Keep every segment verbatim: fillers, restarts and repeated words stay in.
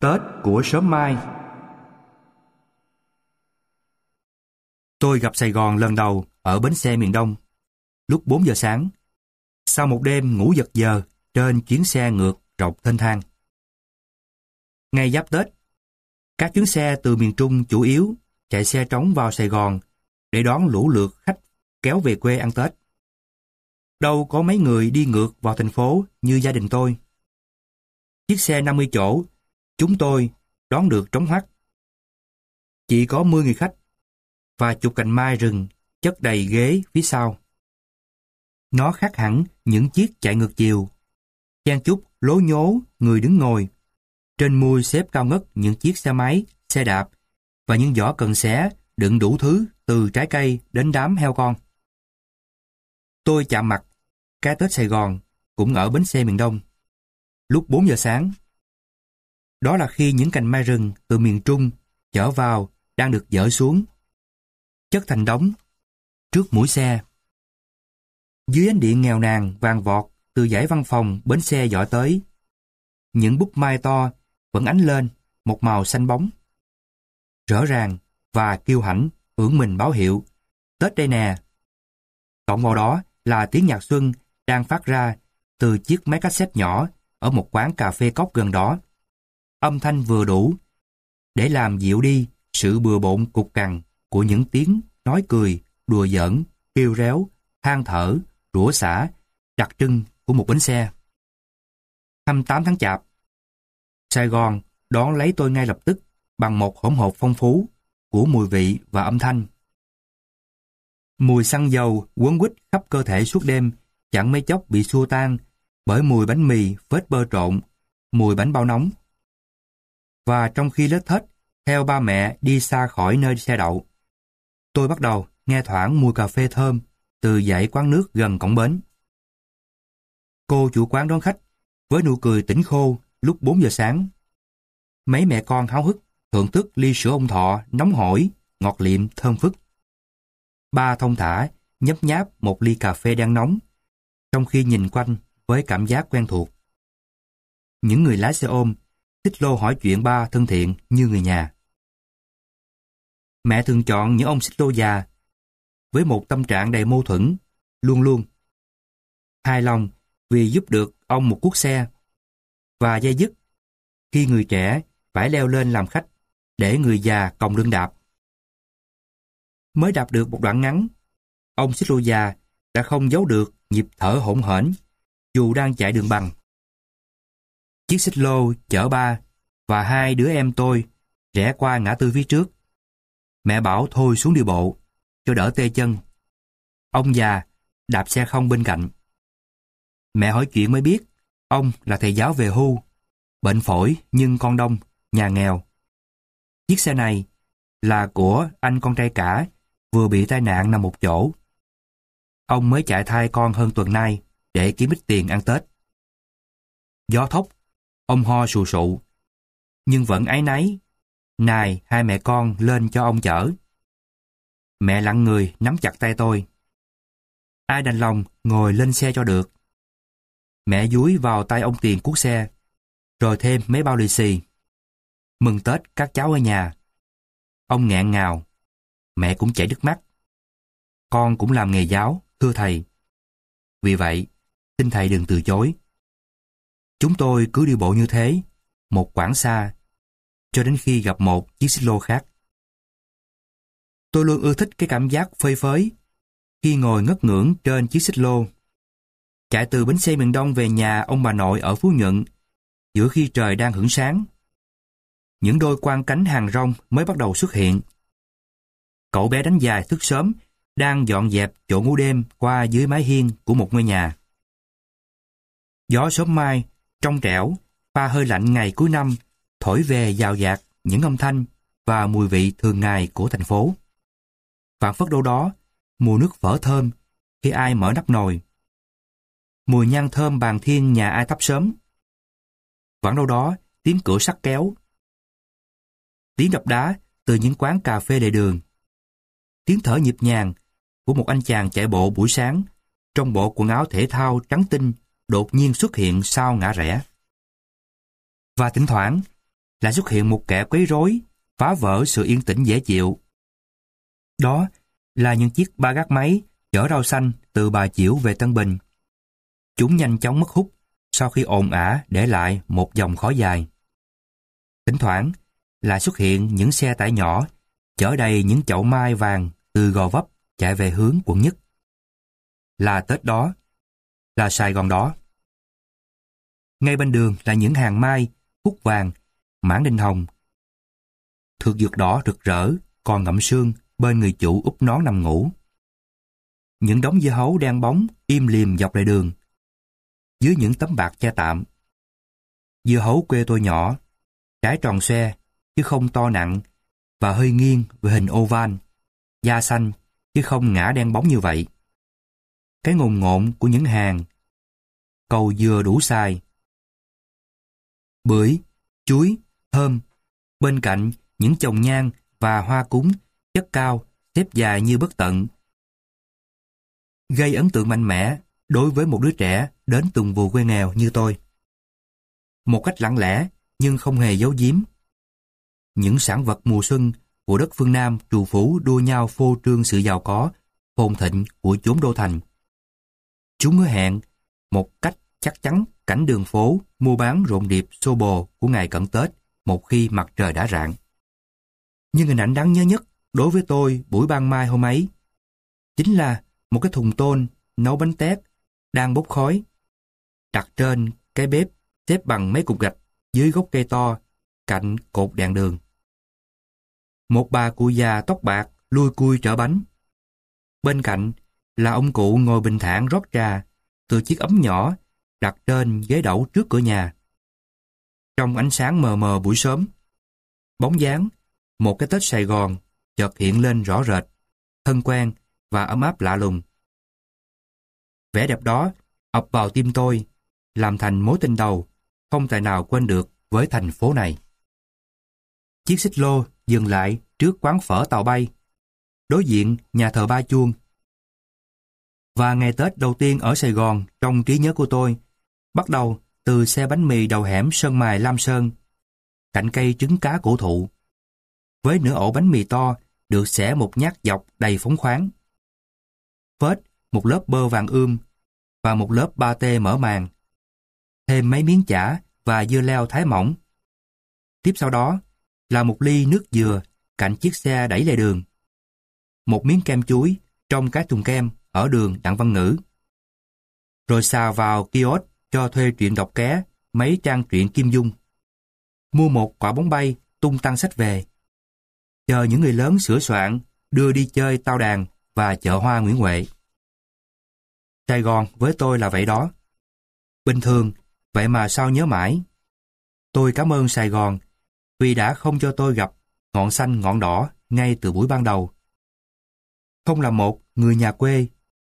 Tết của sớm mai. Tôi gặp Sài Gòn lần đầu ở bến xe miền Đông, lúc bốn giờ sáng, sau một đêm ngủ giật giờ trên chuyến xe ngược rộng thênh thang. Ngày giáp Tết, các chuyến xe từ miền Trung chủ yếu chạy xe trống vào Sài Gòn để đón lũ lượt khách kéo về quê ăn Tết. Đâu có mấy người đi ngược vào thành phố như gia đình tôi. Chiếc xe năm mươi chỗ, chúng tôi đón được trống hoắt. Chỉ có mười người khách và chục cành mai rừng chất đầy ghế phía sau. Nó khác hẳn những chiếc chạy ngược chiều, chen chúc lố nhố người đứng ngồi. Trên mui xếp cao ngất những chiếc xe máy, xe đạp và những giỏ cần xé đựng đủ thứ từ trái cây đến đám heo con. Tôi chạm mặt cái Tết Sài Gòn cũng ở bến xe miền Đông, lúc bốn giờ sáng. Đó là khi những cành mai rừng từ miền Trung chở vào đang được dỡ xuống, chất thành đống trước mũi xe. Dưới ánh điện nghèo nàn vàng vọt từ dãy văn phòng bến xe dõi tới, những búp mai to vẫn ánh lên một màu xanh bóng, rõ ràng và kiêu hãnh ưỡn mình báo hiệu Tết đây nè. Cộng vào đó là tiếng nhạc xuân đang phát ra từ chiếc máy cassette nhỏ ở một quán cà phê cóc gần đó. Âm thanh vừa đủ để làm dịu đi sự bừa bộn cục cằn của những tiếng nói cười, đùa giỡn, kêu réo, than thở, rủa xả đặc trưng của một bến xe. hai mươi tám tháng Chạp, Sài Gòn đón lấy tôi ngay lập tức bằng một hỗn hợp phong phú của mùi vị và âm thanh. Mùi xăng dầu quấn quýt khắp cơ thể suốt đêm chẳng mấy chốc bị xua tan bởi mùi bánh mì phết bơ trộn, mùi bánh bao nóng. Và trong khi lết thết theo ba mẹ đi xa khỏi nơi xe đậu, tôi bắt đầu nghe thoảng mùi cà phê thơm từ dãy quán nước gần cổng bến. Cô chủ quán đón khách với nụ cười tỉnh khô lúc bốn giờ sáng. Mấy mẹ con háo hức thưởng thức ly sữa ông Thọ nóng hổi, ngọt liệm thơm phức. Ba thông thả nhấp nháp một ly cà phê đang nóng, trong khi nhìn quanh với cảm giác quen thuộc. Những người lái xe ôm xích lô hỏi chuyện ba thân thiện như người nhà. Mẹ thường chọn những ông xích lô già với một tâm trạng đầy mâu thuẫn, luôn luôn hài lòng vì giúp được ông một cuốc xe, và dây dứt khi người trẻ phải leo lên làm khách để người già còng lưng đạp. Mới đạp được một đoạn ngắn, ông xích lô già đã không giấu được nhịp thở hổn hển dù đang chạy đường bằng. Chiếc xích lô chở ba và hai đứa em tôi rẽ qua ngã tư phía trước. Mẹ bảo thôi xuống đi bộ cho đỡ tê chân. Ông già đạp xe không bên cạnh. Mẹ hỏi chuyện mới biết ông là thầy giáo về hưu, bệnh phổi nhưng con đông, nhà nghèo. Chiếc xe này là của anh con trai cả vừa bị tai nạn nằm một chỗ. Ông mới chạy thai con hơn tuần nay để kiếm ít tiền ăn Tết. Gió thốc, ông ho sù sụ, nhưng vẫn áy náy nài hai mẹ con lên cho ông chở. Mẹ lặng người nắm chặt tay tôi. Ai đành lòng ngồi lên xe cho được. Mẹ dúi vào tay ông tiền cuốc xe, rồi thêm mấy bao lì xì. Mừng Tết các cháu ở nhà. Ông nghẹn ngào. Mẹ cũng chảy nước mắt. Con cũng làm nghề giáo, thưa thầy. Vì vậy, xin thầy đừng từ chối. Chúng tôi cứ đi bộ như thế, một quãng xa, cho đến khi gặp một chiếc xích lô khác. Tôi luôn ưa thích cái cảm giác phơi phới khi ngồi ngất ngưỡng trên chiếc xích lô, chạy từ bến xe miền Đông về nhà ông bà nội ở Phú Nhuận, giữa khi trời đang hửng sáng. Những đôi quang cánh hàng rong mới bắt đầu xuất hiện. Cậu bé đánh dài thức sớm đang dọn dẹp chỗ ngủ đêm qua dưới mái hiên của một ngôi nhà. Gió sớm mai trong trẻo pha hơi lạnh ngày cuối năm thổi về dào dạt những âm thanh và mùi vị thường ngày của thành phố. Phảng phất đâu đó mùi nước phở thơm khi ai mở nắp nồi, mùi nhang thơm bàn thiên nhà ai thắp sớm. Vẳng đâu đó tiếng cửa sắt kéo, tiếng đập đá từ những quán cà phê lề đường, tiếng thở nhịp nhàng của một anh chàng chạy bộ buổi sáng trong bộ quần áo thể thao trắng tinh đột nhiên xuất hiện sau ngã rẽ. Và thỉnh thoảng lại xuất hiện một kẻ quấy rối, phá vỡ sự yên tĩnh dễ chịu. Đó là những chiếc ba gác máy chở rau xanh từ Bà Chiểu về Tân Bình. Chúng nhanh chóng mất hút sau khi ồn ả để lại một dòng khói dài. Thỉnh thoảng lại xuất hiện những xe tải nhỏ chở đầy những chậu mai vàng từ Gò Vấp chạy về hướng quận nhất. Là Tết đó, là Sài Gòn đó. Ngay bên đường là những hàng mai, cúc vàng, mãng đinh hồng. Thược dược đỏ rực rỡ, còn ngậm sương bên người chủ úp nón nằm ngủ. Những đống dưa hấu đen bóng im lìm dọc lề đường, dưới những tấm bạt che tạm. Dưa hấu quê tôi nhỏ, trái tròn xoe chứ không to nặng và hơi nghiêng về hình oval, da xanh chứ không ngã đen bóng như vậy. Cái ngồn ngộn của những hàng cầu dừa đủ xài, bưởi, chuối, thơm, bên cạnh những chồng nhang và hoa cúng chất cao xếp dài như bất tận, gây ấn tượng mạnh mẽ đối với một đứa trẻ đến từng vùng quê nghèo như tôi. Một cách lặng lẽ nhưng không hề giấu giếm, những sản vật mùa xuân của đất phương Nam trù phú đua nhau phô trương sự giàu có, phồn thịnh của chốn đô thành. Chúng hứa hẹn một cách chắc chắn cảnh đường phố mua bán rộn rịp xô bồ của ngày cận Tết một khi mặt trời đã rạng. Nhưng hình ảnh đáng nhớ nhất đối với tôi buổi ban mai hôm ấy chính là một cái thùng tôn nấu bánh tét đang bốc khói, đặt trên cái bếp xếp bằng mấy cục gạch dưới gốc cây to cạnh cột đèn đường. Một bà cụ già tóc bạc lui cui trở bánh. Bên cạnh là ông cụ ngồi bình thản rót trà từ chiếc ấm nhỏ đặt trên ghế đẩu trước cửa nhà. Trong ánh sáng mờ mờ buổi sớm, bóng dáng một cái Tết Sài Gòn chợt hiện lên rõ rệt, thân quen và ấm áp lạ lùng. Vẻ đẹp đó ập vào tim tôi, làm thành mối tình đầu không tài nào quên được với thành phố này. Chiếc xích lô dừng lại trước quán phở tàu bay, đối diện nhà thờ Ba Chuông. Và ngày Tết đầu tiên ở Sài Gòn trong trí nhớ của tôi bắt đầu từ xe bánh mì đầu hẻm Sơn Mài Lam Sơn, cạnh cây trứng cá cổ thụ, với nửa ổ bánh mì to được xẻ một nhát dọc đầy phóng khoáng. Phết một lớp bơ vàng ươm và một lớp ba tê mở màng, thêm mấy miếng chả và dưa leo thái mỏng. Tiếp sau đó là một ly nước dừa cạnh chiếc xe đẩy lề đường, một miếng kem chuối trong cái thùng kem ở đường Đặng Văn Ngữ. Rồi xào vào kiosk cho thuê truyện đọc ké mấy trang truyện Kim Dung. Mua một quả bóng bay tung tăng sách về. Chờ những người lớn sửa soạn đưa đi chơi tao đàn và chợ hoa Nguyễn Huệ. Sài Gòn với tôi là vậy đó. Bình thường, vậy mà sao nhớ mãi. Tôi cảm ơn Sài Gòn vì đã không cho tôi gặp ngọn xanh ngọn đỏ ngay từ buổi ban đầu. Không là một người nhà quê,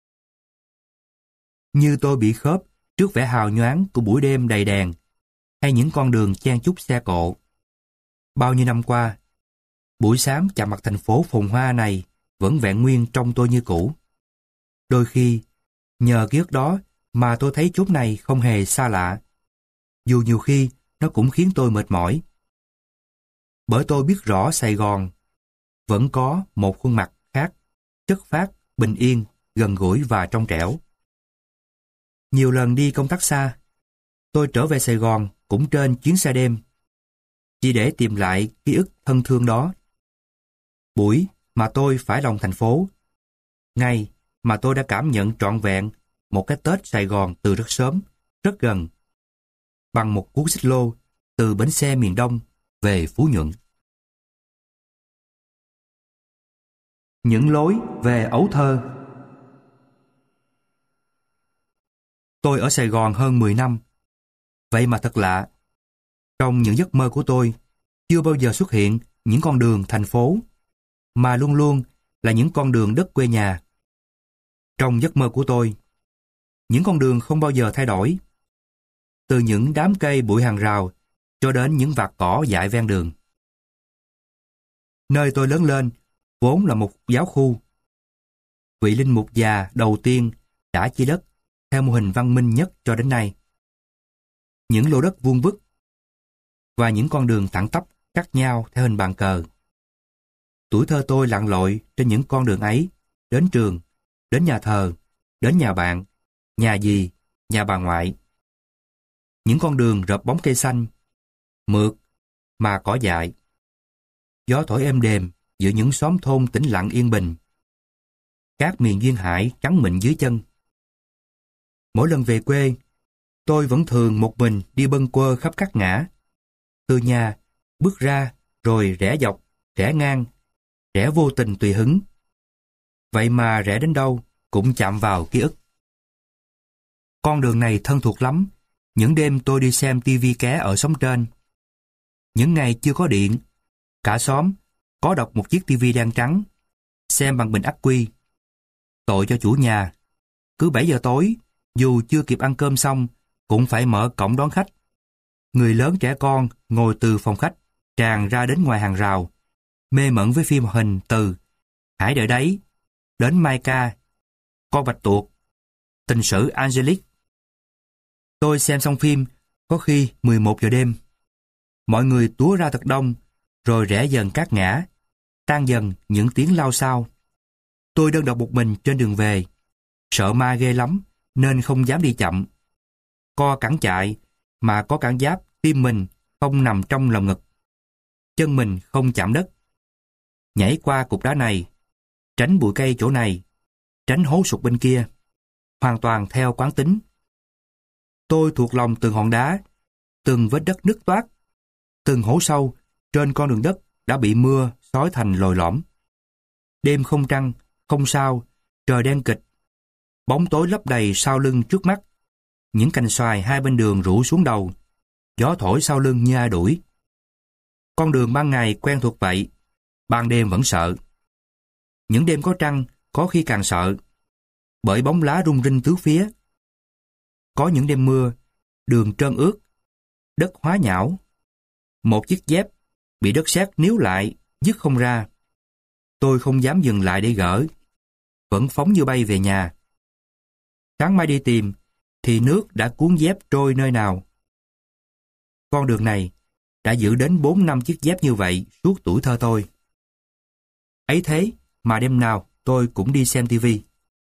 như tôi bị khớp trước vẻ hào nhoáng của buổi đêm đầy đèn hay những con đường chen chúc xe cộ. Bao nhiêu năm qua, buổi sáng chạm mặt thành phố phồn hoa này vẫn vẹn nguyên trong tôi như cũ. Đôi khi, nhờ ký ức đó mà tôi thấy chốn này không hề xa lạ, dù nhiều khi nó cũng khiến tôi mệt mỏi. Bởi tôi biết rõ Sài Gòn vẫn có một khuôn mặt khác, chất phác, bình yên, gần gũi và trong trẻo. Nhiều lần đi công tác xa, tôi trở về Sài Gòn cũng trên chuyến xe đêm, chỉ để tìm lại ký ức thân thương đó. Buổi mà tôi phải lòng thành phố, ngày mà tôi đã cảm nhận trọn vẹn một cái Tết Sài Gòn từ rất sớm, rất gần, bằng một cú xích lô từ bến xe miền Đông về Phú Nhuận. Những lối về ấu thơ. Tôi ở Sài Gòn hơn mười năm. Vậy mà thật lạ. Trong những giấc mơ của tôi, chưa bao giờ xuất hiện những con đường thành phố, mà luôn luôn là những con đường đất quê nhà. Trong giấc mơ của tôi, những con đường không bao giờ thay đổi. Từ những đám cây bụi hàng rào cho đến những vạt cỏ dại ven đường. Nơi tôi lớn lên vốn là một giáo khu. Vị linh mục già đầu tiên đã chia đất theo mô hình văn minh nhất cho đến nay. Những lô đất vuông vức, và những con đường thẳng tắp cắt nhau theo hình bàn cờ. Tuổi thơ tôi lặn lội trên những con đường ấy, đến trường, đến nhà thờ, đến nhà bạn, nhà dì, nhà bà ngoại. Những con đường rợp bóng cây xanh, mượt mà cỏ dại. Gió thổi êm đềm giữa những xóm thôn tĩnh lặng yên bình. Cát miền duyên hải trắng mịn dưới chân. Mỗi lần về quê, tôi vẫn thường một mình đi bâng quơ khắp các ngã. Từ nhà, bước ra, rồi rẽ dọc, rẽ ngang, rẽ vô tình tùy hứng. Vậy mà rẽ đến đâu cũng chạm vào ký ức. Con đường này thân thuộc lắm. Những đêm tôi đi xem tivi ké ở xóm trên. Những ngày chưa có điện, cả xóm có đọc một chiếc tivi đen trắng, xem bằng bình ắc quy. Tội cho chủ nhà. Cứ bảy giờ tối, dù chưa kịp ăn cơm xong, cũng phải mở cổng đón khách. Người lớn trẻ con ngồi từ phòng khách, tràn ra đến ngoài hàng rào, mê mẩn với phim hoạt hình từ Hãy đợi đấy, đến Mai Ca, Con Bạch Tuộc, Tình sử Angelique. Tôi xem xong phim, có khi mười một giờ đêm. Mọi người túa ra thật đông, rồi rẽ dần các ngã, tan dần những tiếng lao xao. Tôi đơn độc một mình trên đường về, sợ ma ghê lắm, nên không dám đi chậm. Co cẳng chạy, mà có cảm giác tim mình không nằm trong lồng ngực. Chân mình không chạm đất. Nhảy qua cục đá này, tránh bụi cây chỗ này, tránh hố sụt bên kia, hoàn toàn theo quán tính. Tôi thuộc lòng từng hòn đá, từng vết đất nứt toác, từng hố sâu trên con đường đất đã bị mưa xói thành lồi lõm. Đêm không trăng, không sao, trời đen kịch, bóng tối lấp đầy sau lưng trước mắt, những cành xoài hai bên đường rủ xuống đầu, gió thổi sau lưng như ai đuổi. Con đường ban ngày quen thuộc vậy, ban đêm vẫn sợ. Những đêm có trăng có khi càng sợ, bởi bóng lá rung rinh tứ phía. Có những đêm mưa, đường trơn ướt, đất hóa nhão. Một chiếc dép bị đất sét níu lại, dứt không ra. Tôi không dám dừng lại để gỡ, vẫn phóng như bay về nhà. Sáng mai đi tìm, thì nước đã cuốn dép trôi nơi nào. Con đường này đã giữ đến bốn năm chiếc dép như vậy suốt tuổi thơ tôi. Ấy thế mà đêm nào tôi cũng đi xem tivi.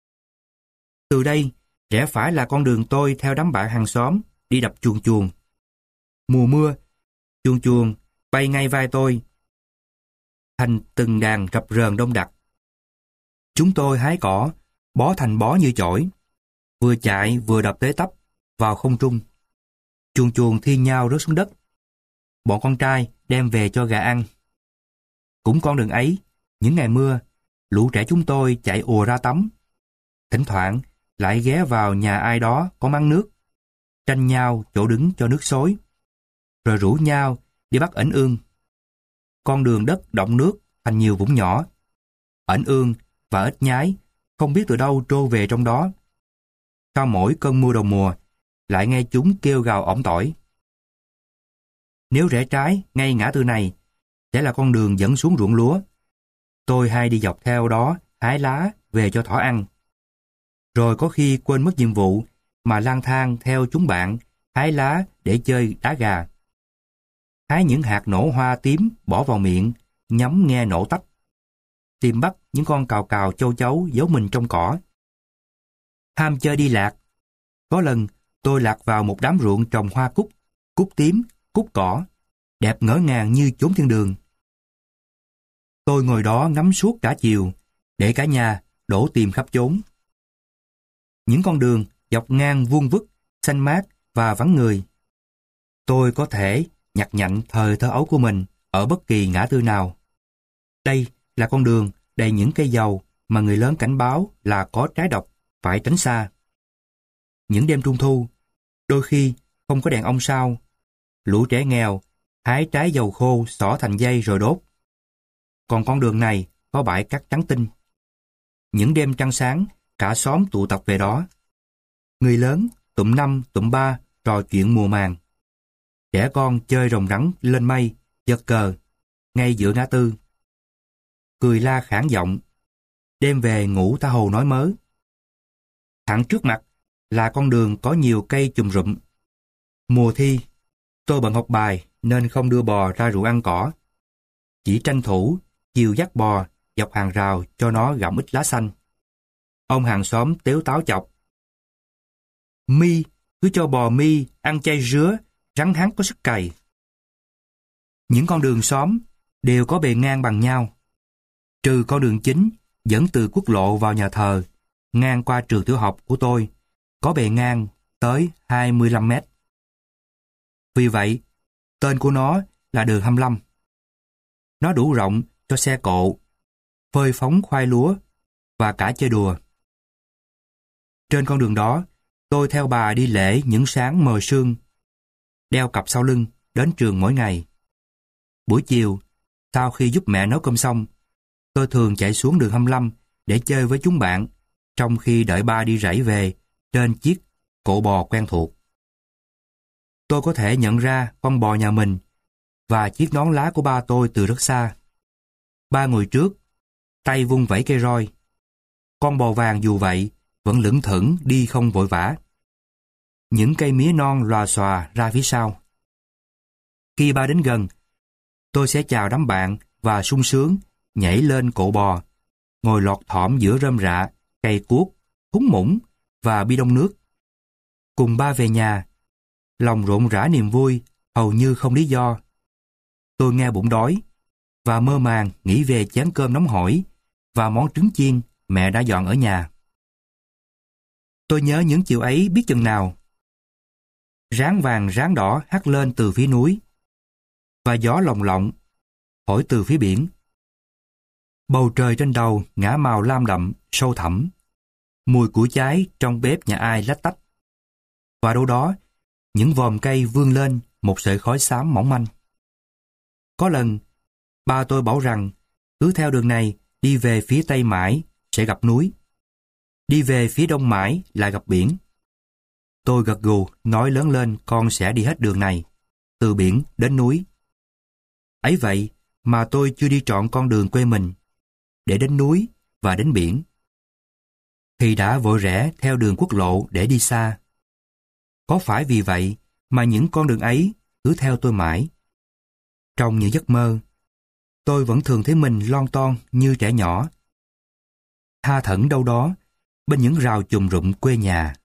Từ đây, rẽ phải là con đường tôi theo đám bạn hàng xóm đi đập chuồn chuồn. Mùa mưa, chuồn chuồn bay ngay vai tôi, thành từng đàn rập rờn đông đặc. Chúng tôi hái cỏ, bó thành bó như chổi, vừa chạy vừa đập tới tấp vào không trung. Chuồn chuồn thi nhau rớt xuống đất. Bọn con trai đem về cho gà ăn. Cũng con đường ấy, những ngày mưa, lũ trẻ chúng tôi chạy ùa ra tắm. Thỉnh thoảng lại ghé vào nhà ai đó có máng nước, tranh nhau chỗ đứng cho nước xối, rồi rủ nhau đi bắt ẩn ương. Con đường đất đọng nước thành nhiều vũng nhỏ. Ẩn ương và ếch nhái không biết từ đâu trôi về trong đó. Sau mỗi cơn mưa đầu mùa, lại nghe chúng kêu gào ỏm tỏi. Nếu rẽ trái ngay ngã tư này, sẽ là con đường dẫn xuống ruộng lúa. Tôi hay đi dọc theo đó hái lá về cho thỏ ăn. Rồi có khi quên mất nhiệm vụ mà lang thang theo chúng bạn hái lá để chơi đá gà. Hái những hạt nổ hoa tím bỏ vào miệng, nhắm nghe nổ tách. Tìm bắt những con cào cào châu chấu giấu mình trong cỏ. Ham chơi đi lạc. Có lần tôi lạc vào một đám ruộng trồng hoa cúc, cúc tím, cúc cỏ, đẹp ngỡ ngàng như chốn thiên đường. Tôi ngồi đó ngắm suốt cả chiều, để cả nhà đổ tìm khắp chốn. Những con đường dọc ngang vuông vức, xanh mát và vắng người. Tôi có thể nhặt nhạnh thời thơ ấu của mình ở bất kỳ ngã tư nào. Đây là con đường đầy những cây dầu mà người lớn cảnh báo là có trái độc, phải tránh xa. Những đêm trung thu, đôi khi không có đèn ông sao, lũ trẻ nghèo hái trái dầu khô xỏ thành dây rồi đốt. Còn con đường này có bãi cát trắng tinh. Những đêm trăng sáng, cả xóm tụ tập về đó. Người lớn tụm năm tụm ba trò chuyện mùa màng. Trẻ con chơi rồng rắn lên mây, giật cờ, ngay giữa ngã tư. Cười la khản giọng, đêm về ngủ tha hồ nói mớ. Thẳng trước mặt là con đường có nhiều cây chùm rụm. Mùa thi, Tôi bận học bài nên không đưa bò ra ruộng ăn cỏ. Chỉ tranh thủ chiều dắt bò dọc hàng rào cho nó gặm ít lá xanh. Ông hàng xóm tếu táo chọc: "Mi, cứ cho bò Mi ăn chay rứa, rắn hắn có sức cày." Những con đường xóm đều có bề ngang bằng nhau, trừ con đường chính dẫn từ quốc lộ vào nhà thờ, ngang qua trường tiểu học của tôi, có bề ngang tới hai mươi lăm mét. Vì vậy, tên của nó là đường hai mươi lăm. Nó đủ rộng cho xe cộ, phơi phóng khoai lúa và cả chơi đùa. Trên con đường đó, tôi theo bà đi lễ những sáng mờ sương, đeo cặp sau lưng đến trường mỗi ngày. Buổi chiều, sau khi giúp mẹ nấu cơm xong, tôi thường chạy xuống đường hai mươi lăm để chơi với chúng bạn, trong khi đợi ba đi rẫy về trên chiếc cộ bò quen thuộc. Tôi có thể nhận ra con bò nhà mình và chiếc nón lá của ba tôi từ rất xa. Ba ngồi trước, tay vung vẩy cây roi. Con bò vàng dù vậy vẫn lững thững đi không vội vã. Những cây mía non lòa xòa ra phía sau. Khi ba đến gần, tôi sẽ chào đám bạn và sung sướng nhảy lên cộ bò, ngồi lọt thỏm giữa rơm rạ, cây cuốc, thúng muỗng và bi đông nước. Cùng ba về nhà, lòng rộn rã niềm vui hầu như không lý do. Tôi nghe bụng đói và mơ màng nghĩ về chén cơm nóng hổi và món trứng chiên mẹ đã dọn ở nhà. Tôi nhớ những chiều ấy biết chừng nào. Ráng vàng ráng đỏ hắt lên từ phía núi, và gió lồng lộng thổi từ phía biển. Bầu trời trên đầu ngả màu lam đậm, sâu thẳm. Mùi củi cháy trong bếp nhà ai lách tách. Và đâu đó, những vòm cây vươn lên một sợi khói xám mỏng manh. Có lần, ba tôi bảo rằng cứ theo đường này đi về phía tây mãi sẽ gặp núi. Đi về phía đông mãi là gặp biển. Tôi gật gù nói lớn lên con sẽ đi hết đường này, từ biển đến núi. Ấy vậy mà tôi chưa đi trọn con đường quê mình, để đến núi và đến biển, thì đã vội rẽ theo đường quốc lộ để đi xa. Có phải vì vậy mà những con đường ấy cứ theo tôi mãi? Trong những giấc mơ, tôi vẫn thường thấy mình lon ton như trẻ nhỏ, tha thẩn đâu đó bên những rào chùm rụng quê nhà.